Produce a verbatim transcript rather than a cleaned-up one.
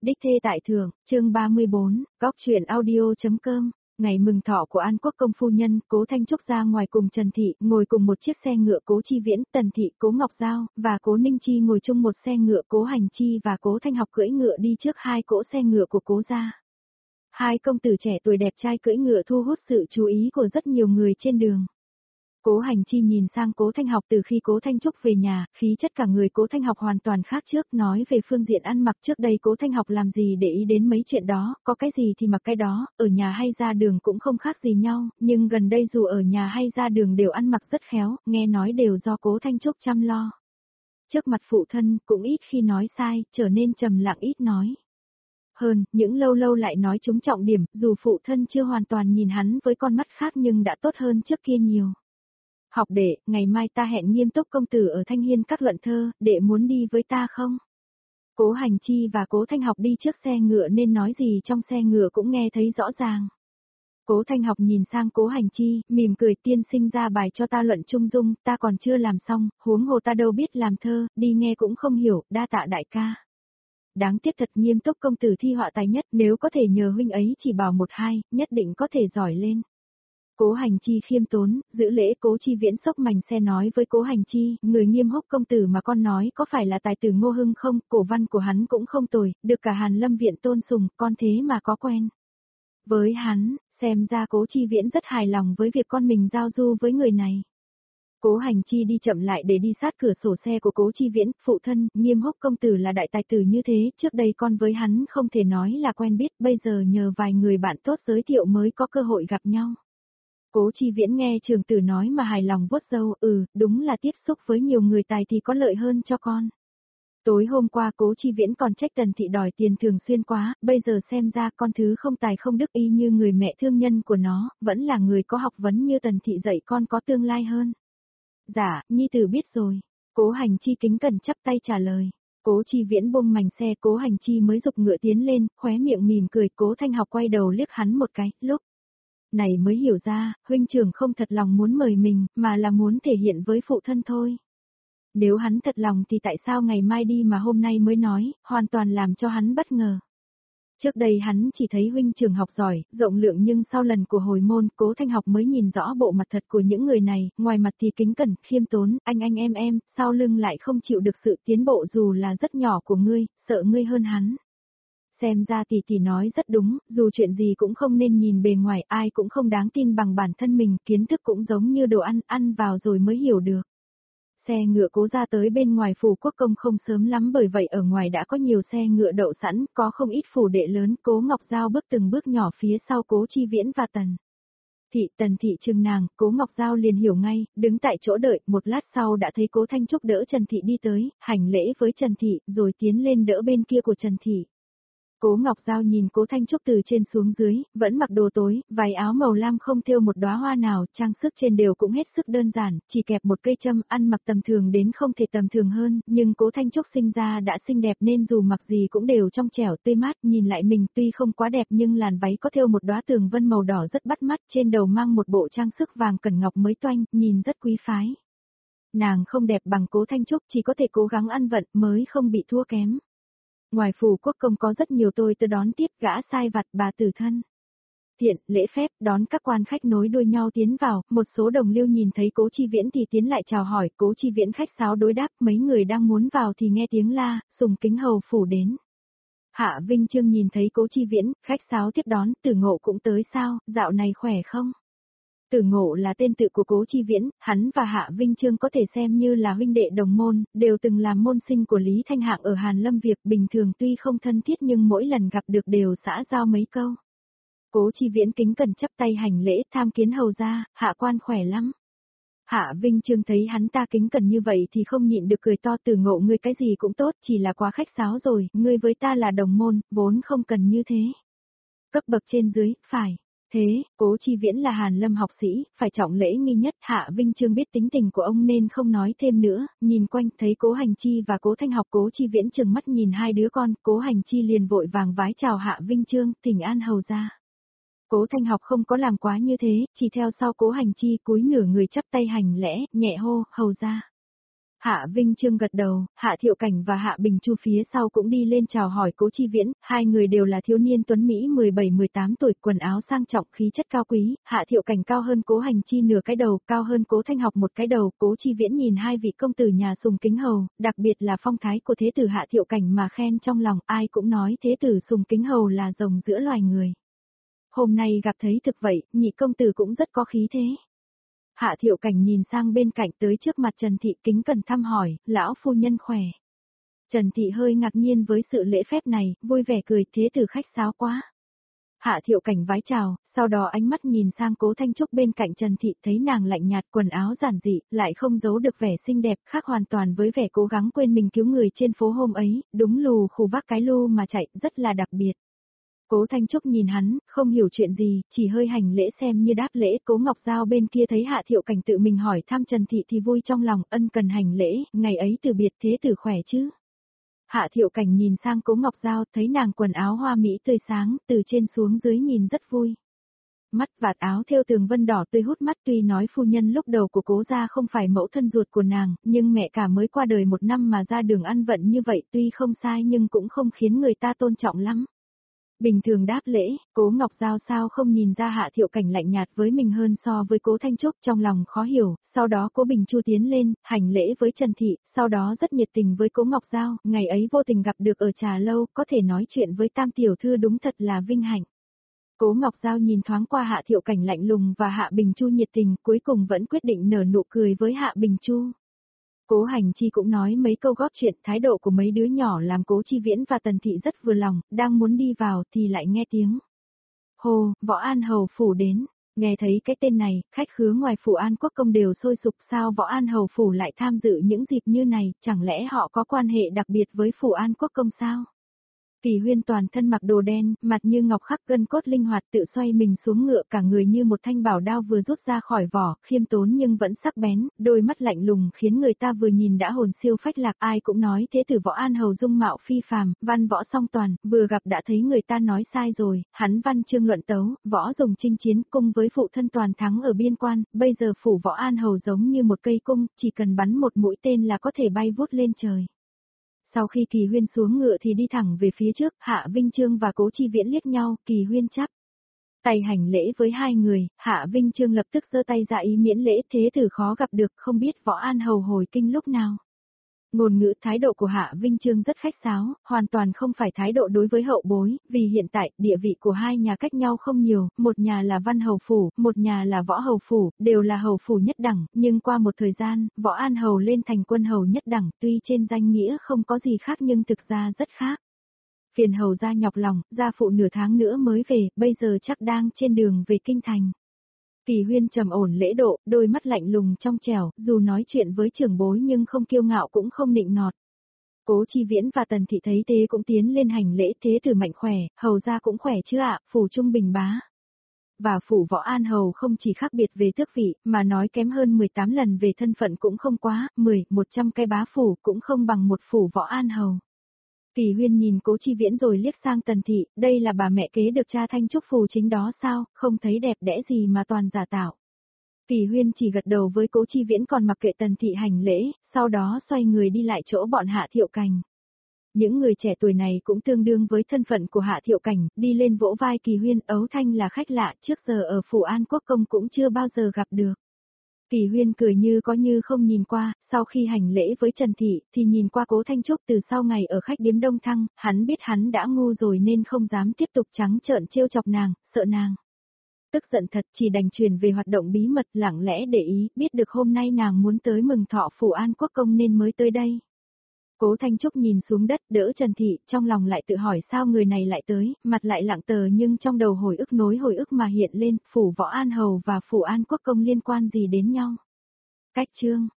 Đích thê tại thượng, chương ba mươi bốn, góc truyện audio.com. Ngày mừng thọ của An Quốc công phu nhân, Cố Thanh Trúc ra ngoài cùng Trần Thị, ngồi cùng một chiếc xe ngựa. Cố Chi Viễn, Tần Thị, Cố Ngọc Giao, và Cố Ninh Chi ngồi chung một xe ngựa. Cố Hành Chi và Cố Thanh Học cưỡi ngựa đi trước hai cỗ xe ngựa của Cố gia. Hai công tử trẻ tuổi đẹp trai cưỡi ngựa thu hút sự chú ý của rất nhiều người trên đường. Cố Hành Chi nhìn sang Cố Thanh Học. Từ khi Cố Thanh Trúc về nhà, khí chất cả người Cố Thanh Học hoàn toàn khác trước. Nói về phương diện ăn mặc, trước đây Cố Thanh Học làm gì để ý đến mấy chuyện đó, có cái gì thì mặc cái đó, ở nhà hay ra đường cũng không khác gì nhau, nhưng gần đây dù ở nhà hay ra đường đều ăn mặc rất khéo, nghe nói đều do Cố Thanh Trúc chăm lo. Trước mặt phụ thân, cũng ít khi nói sai, trở nên trầm lặng ít nói. Hơn, những lâu lâu lại nói trúng trọng điểm, dù phụ thân chưa hoàn toàn nhìn hắn với con mắt khác nhưng đã tốt hơn trước kia nhiều. Học đệ, ngày mai ta hẹn Nghiêm Túc công tử ở Thanh Hiên các luận thơ, đệ muốn đi với ta không? Cố Hành Chi và Cố Thanh Học đi trước xe ngựa nên nói gì trong xe ngựa cũng nghe thấy rõ ràng. Cố Thanh Học nhìn sang Cố Hành Chi, mỉm cười, tiên sinh ra bài cho ta luận trung dung, ta còn chưa làm xong, huống hồ ta đâu biết làm thơ, đi nghe cũng không hiểu, đa tạ đại ca. Đáng tiếc thật, Nghiêm Túc công tử thi họa tài nhất, nếu có thể nhờ huynh ấy chỉ bảo một hai, nhất định có thể giỏi lên. Cố Hành Chi khiêm tốn, giữ lễ. Cố Chi Viễn xốc mành xe nói với Cố Hành Chi, người Nghiêm Húc công tử mà con nói có phải là tài tử Ngô Hưng không, cổ văn của hắn cũng không tồi, được cả Hàn Lâm viện tôn sùng, con thế mà có quen. Với hắn, xem ra Cố Chi Viễn rất hài lòng với việc con mình giao du với người này. Cố Hành Chi đi chậm lại để đi sát cửa sổ xe của Cố Chi Viễn, phụ thân, Nghiêm Húc công tử là đại tài tử như thế, trước đây con với hắn không thể nói là quen biết, bây giờ nhờ vài người bạn tốt giới thiệu mới có cơ hội gặp nhau. Cố Chi Viễn nghe trường tử nói mà hài lòng vuốt râu, ừ, đúng là tiếp xúc với nhiều người tài thì có lợi hơn cho con. Tối hôm qua Cố Chi Viễn còn trách Tần Thị đòi tiền thường xuyên quá, bây giờ xem ra con thứ không tài không đức y như người mẹ thương nhân của nó, vẫn là người có học vấn như Tần Thị dạy con có tương lai hơn. Dạ, nhi tử biết rồi. Cố Hành Chi kính cẩn chắp tay trả lời. Cố Chi Viễn buông mành xe, Cố Hành Chi mới giục ngựa tiến lên, khóe miệng mỉm cười. Cố Thanh Học quay đầu liếc hắn một cái, lúc này mới hiểu ra, huynh trưởng không thật lòng muốn mời mình, mà là muốn thể hiện với phụ thân thôi. Nếu hắn thật lòng thì tại sao ngày mai đi mà hôm nay mới nói, hoàn toàn làm cho hắn bất ngờ. Trước đây hắn chỉ thấy huynh trưởng học giỏi, rộng lượng, nhưng sau lần của hồi môn, Cố Thanh Học mới nhìn rõ bộ mặt thật của những người này, ngoài mặt thì kính cẩn, khiêm tốn, anh anh em em, sau lưng lại không chịu được sự tiến bộ dù là rất nhỏ của ngươi, sợ ngươi hơn hắn. Xem ra tỷ tỷ nói rất đúng, dù chuyện gì cũng không nên nhìn bề ngoài, ai cũng không đáng tin bằng bản thân mình, kiến thức cũng giống như đồ ăn, ăn vào rồi mới hiểu được. Xe ngựa Cố ra tới bên ngoài phủ quốc công không sớm lắm, bởi vậy ở ngoài đã có nhiều xe ngựa đậu sẵn, có không ít phủ đệ lớn. Cố Ngọc Giao bước từng bước nhỏ phía sau Cố Chi Viễn và Tần Thị. Tần Thị chừng nàng, Cố Ngọc Giao liền hiểu ngay, đứng tại chỗ đợi, một lát sau đã thấy Cố Thanh Trúc đỡ Trần Thị đi tới, hành lễ với Trần Thị, rồi tiến lên đỡ bên kia của Trần Thị. Cố Ngọc Giao nhìn Cố Thanh Trúc từ trên xuống dưới, vẫn mặc đồ tối, váy áo màu lam không thêu một đóa hoa nào, trang sức trên đều cũng hết sức đơn giản, chỉ kẹp một cây châm, ăn mặc tầm thường đến không thể tầm thường hơn, nhưng Cố Thanh Trúc sinh ra đã xinh đẹp nên dù mặc gì cũng đều trong trẻo tươi mát, nhìn lại mình tuy không quá đẹp nhưng làn váy có thêu một đóa tường vân màu đỏ rất bắt mắt, trên đầu mang một bộ trang sức vàng cẩn ngọc mới toanh, nhìn rất quý phái. Nàng không đẹp bằng Cố Thanh Trúc, chỉ có thể cố gắng ăn vận mới không bị thua kém. Ngoài phủ quốc công có rất nhiều tôi tớ đón tiếp, gã sai vặt, bà tử thân thiện, lễ phép, đón các quan khách nối đuôi nhau tiến vào, một số đồng liêu nhìn thấy Cố Chi Viễn thì tiến lại chào hỏi, Cố Chi Viễn khách sáo đối đáp, mấy người đang muốn vào thì nghe tiếng la, sùng kính hầu phủ đến. Hạ Vinh Chương nhìn thấy Cố Chi Viễn, khách sáo tiếp đón, Tử Ngộ cũng tới sao, dạo này khỏe không? Tử Ngộ là tên tự của Cố Chi Viễn, hắn và Hạ Vinh Chương có thể xem như là huynh đệ đồng môn, đều từng làm môn sinh của Lý Thanh Hạng ở Hàn Lâm Việc, bình thường tuy không thân thiết nhưng mỗi lần gặp được đều xã giao mấy câu. Cố Chi Viễn kính cẩn chắp tay hành lễ, tham kiến hầu gia, hạ quan khỏe lắm. Hạ Vinh Chương thấy hắn ta kính cẩn như vậy thì không nhịn được cười to. Tử Ngộ, ngươi cái gì cũng tốt, chỉ là quá khách sáo rồi, ngươi với ta là đồng môn, vốn không cần như thế. Cấp bậc trên dưới, phải. Thế, Cố Chi Viễn là Hàn Lâm học sĩ, phải trọng lễ nghi nhất. Hạ Vinh Chương biết tính tình của ông nên không nói thêm nữa, nhìn quanh thấy Cố Hành Chi và Cố Thanh Học. Cố Chi Viễn trừng mắt nhìn hai đứa con, Cố Hành Chi liền vội vàng vái chào Hạ Vinh Chương, thỉnh an hầu gia. Cố Thanh Học không có làm quá như thế, chỉ theo sau Cố Hành Chi cúi nửa người chắp tay hành lễ, nhẹ hô, hầu gia. Hạ Vinh Trương gật đầu, Hạ Thiệu Cảnh và Hạ Bình Chu phía sau cũng đi lên chào hỏi Cố Chi Viễn, hai người đều là thiếu niên tuấn Mỹ mười bảy mười tám tuổi, quần áo sang trọng, khí chất cao quý, Hạ Thiệu Cảnh cao hơn Cố Hành Chi nửa cái đầu, cao hơn Cố Thanh Học một cái đầu, Cố Chi Viễn nhìn hai vị công tử nhà Sùng Kính Hầu, đặc biệt là phong thái của thế tử Hạ Thiệu Cảnh mà khen trong lòng, ai cũng nói thế tử Sùng Kính Hầu là rồng giữa loài người. Hôm nay gặp thấy thực vậy, nhị công tử cũng rất có khí thế. Hạ Thiệu Cảnh nhìn sang bên cạnh tới trước mặt Trần Thị kính cẩn thăm hỏi, lão phu nhân khỏe. Trần Thị hơi ngạc nhiên với sự lễ phép này, vui vẻ cười, thế tử khách sáo quá. Hạ Thiệu Cảnh vái chào, sau đó ánh mắt nhìn sang Cố Thanh Trúc bên cạnh Trần Thị, thấy nàng lạnh nhạt, quần áo giản dị, lại không giấu được vẻ xinh đẹp, khác hoàn toàn với vẻ cố gắng quên mình cứu người trên phố hôm ấy, đúng lù khù vác cái lu mà chạy, rất là đặc biệt. Cố Thanh Trúc nhìn hắn, không hiểu chuyện gì, chỉ hơi hành lễ xem như đáp lễ. Cố Ngọc Giao bên kia thấy Hạ Thiệu Cảnh tự mình hỏi thăm Trần Thị thì vui trong lòng, ân cần hành lễ, ngày ấy từ biệt thế tử khỏe chứ. Hạ Thiệu Cảnh nhìn sang Cố Ngọc Giao, thấy nàng quần áo hoa mỹ tươi sáng, từ trên xuống dưới nhìn rất vui. Mắt vạt áo thêu tường vân đỏ tươi hút mắt, tuy nói phu nhân lúc đầu của Cố gia không phải mẫu thân ruột của nàng, nhưng mẹ cả mới qua đời một năm mà ra đường ăn vận như vậy tuy không sai nhưng cũng không khiến người ta tôn trọng lắm. Bình thường đáp lễ, Cố Ngọc Giao sao không nhìn ra Hạ Thiệu Cảnh lạnh nhạt với mình hơn so với Cố Thanh Trúc, trong lòng khó hiểu, sau đó Cố Bình Chu tiến lên, hành lễ với Trần Thị, sau đó rất nhiệt tình với Cố Ngọc Giao, ngày ấy vô tình gặp được ở trà lâu, có thể nói chuyện với Tam tiểu thư đúng thật là vinh hạnh. Cố Ngọc Giao nhìn thoáng qua Hạ Thiệu Cảnh lạnh lùng và Hạ Bình Chu nhiệt tình, cuối cùng vẫn quyết định nở nụ cười với Hạ Bình Chu. Cố Hành Chi cũng nói mấy câu góp chuyện, thái độ của mấy đứa nhỏ làm Cố Chi Viễn và Tần Thị rất vừa lòng, đang muốn đi vào thì lại nghe tiếng. Hồ, Võ An Hầu Phủ đến, nghe thấy cái tên này, khách khứa ngoài Phủ An Quốc Công đều sôi sục, sao Võ An Hầu Phủ lại tham dự những dịp như này, chẳng lẽ họ có quan hệ đặc biệt với Phủ An Quốc Công sao? Kỳ Huyên toàn thân mặc đồ đen, mặt như ngọc khắc, gân cốt linh hoạt, tự xoay mình xuống ngựa, cả người như một thanh bảo đao vừa rút ra khỏi vỏ, khiêm tốn nhưng vẫn sắc bén, đôi mắt lạnh lùng khiến người ta vừa nhìn đã hồn siêu phách lạc. Ai cũng nói thế tử Võ An Hầu dung mạo phi phàm, văn võ song toàn, vừa gặp đã thấy người ta nói sai rồi, hắn văn chương luận tấu, võ dùng chinh chiến, cùng với phụ thân toàn thắng ở biên quan, bây giờ phủ Võ An Hầu giống như một cây cung, chỉ cần bắn một mũi tên là có thể bay vút lên trời. Sau khi Kỳ Huyên xuống ngựa thì đi thẳng về phía trước, Hạ Vinh Trương và Cố Chi Viễn liếc nhau, Kỳ Huyên chắp tay hành lễ với hai người, Hạ Vinh Trương lập tức giơ tay ra ý miễn lễ, thế tử khó gặp được, không biết Võ An Hầu hồi kinh lúc nào. Ngôn ngữ thái độ của Hạ Vinh Trương rất khách sáo, hoàn toàn không phải thái độ đối với hậu bối, vì hiện tại, địa vị của hai nhà cách nhau không nhiều, một nhà là Văn Hầu Phủ, một nhà là Võ Hầu Phủ, đều là Hầu Phủ nhất đẳng, nhưng qua một thời gian, Võ An Hầu lên thành quân hầu nhất đẳng, tuy trên danh nghĩa không có gì khác nhưng thực ra rất khác. Phiền hầu gia nhọc lòng, gia phụ nửa tháng nữa mới về, bây giờ chắc đang trên đường về kinh thành. Kỳ Huyên trầm ổn lễ độ, đôi mắt lạnh lùng trong trẻo, dù nói chuyện với trưởng bối nhưng không kiêu ngạo cũng không nịnh nọt. Cố Chi Viễn và Tần Thị thấy thế cũng tiến lên hành lễ, thế tử mạnh khỏe, hầu gia cũng khỏe chứ ạ, phủ trung bình bá. Và phủ Võ An Hầu không chỉ khác biệt về tước vị, mà nói kém hơn mười tám lần về thân phận cũng không quá, mười, một trăm cái bá phủ cũng không bằng một phủ Võ An Hầu. Kỳ Huyên nhìn Cố Chi Viễn rồi liếc sang Tần Thị, đây là bà mẹ kế được cha Thanh Trúc phù chính đó sao, không thấy đẹp đẽ gì mà toàn giả tạo. Kỳ Huyên chỉ gật đầu với Cố Chi Viễn còn mặc kệ Tần Thị hành lễ, sau đó xoay người đi lại chỗ bọn Hạ Thiệu Cảnh. Những người trẻ tuổi này cũng tương đương với thân phận của Hạ Thiệu Cảnh, đi lên vỗ vai Kỳ Huyên, Ấu Thanh là khách lạ, trước giờ ở Phủ An Quốc Công cũng chưa bao giờ gặp được. Kỳ Huyên cười như có như không nhìn qua, sau khi hành lễ với Trần Thị, thì nhìn qua Cố Thanh Trúc từ sau ngày ở khách điếm Đông Thăng, hắn biết hắn đã ngu rồi nên không dám tiếp tục trắng trợn trêu chọc nàng, sợ nàng tức giận thật, chỉ đành truyền về hoạt động bí mật, lặng lẽ để ý, biết được hôm nay nàng muốn tới mừng thọ Phủ An Quốc Công nên mới tới đây. Cố Thanh Trúc nhìn xuống đất, đỡ Trần Thị, trong lòng lại tự hỏi sao người này lại tới, mặt lại lặng tờ nhưng trong đầu hồi ức nối hồi ức mà hiện lên, Phủ Võ An Hầu và Phủ An Quốc Công liên quan gì đến nhau. Cách chương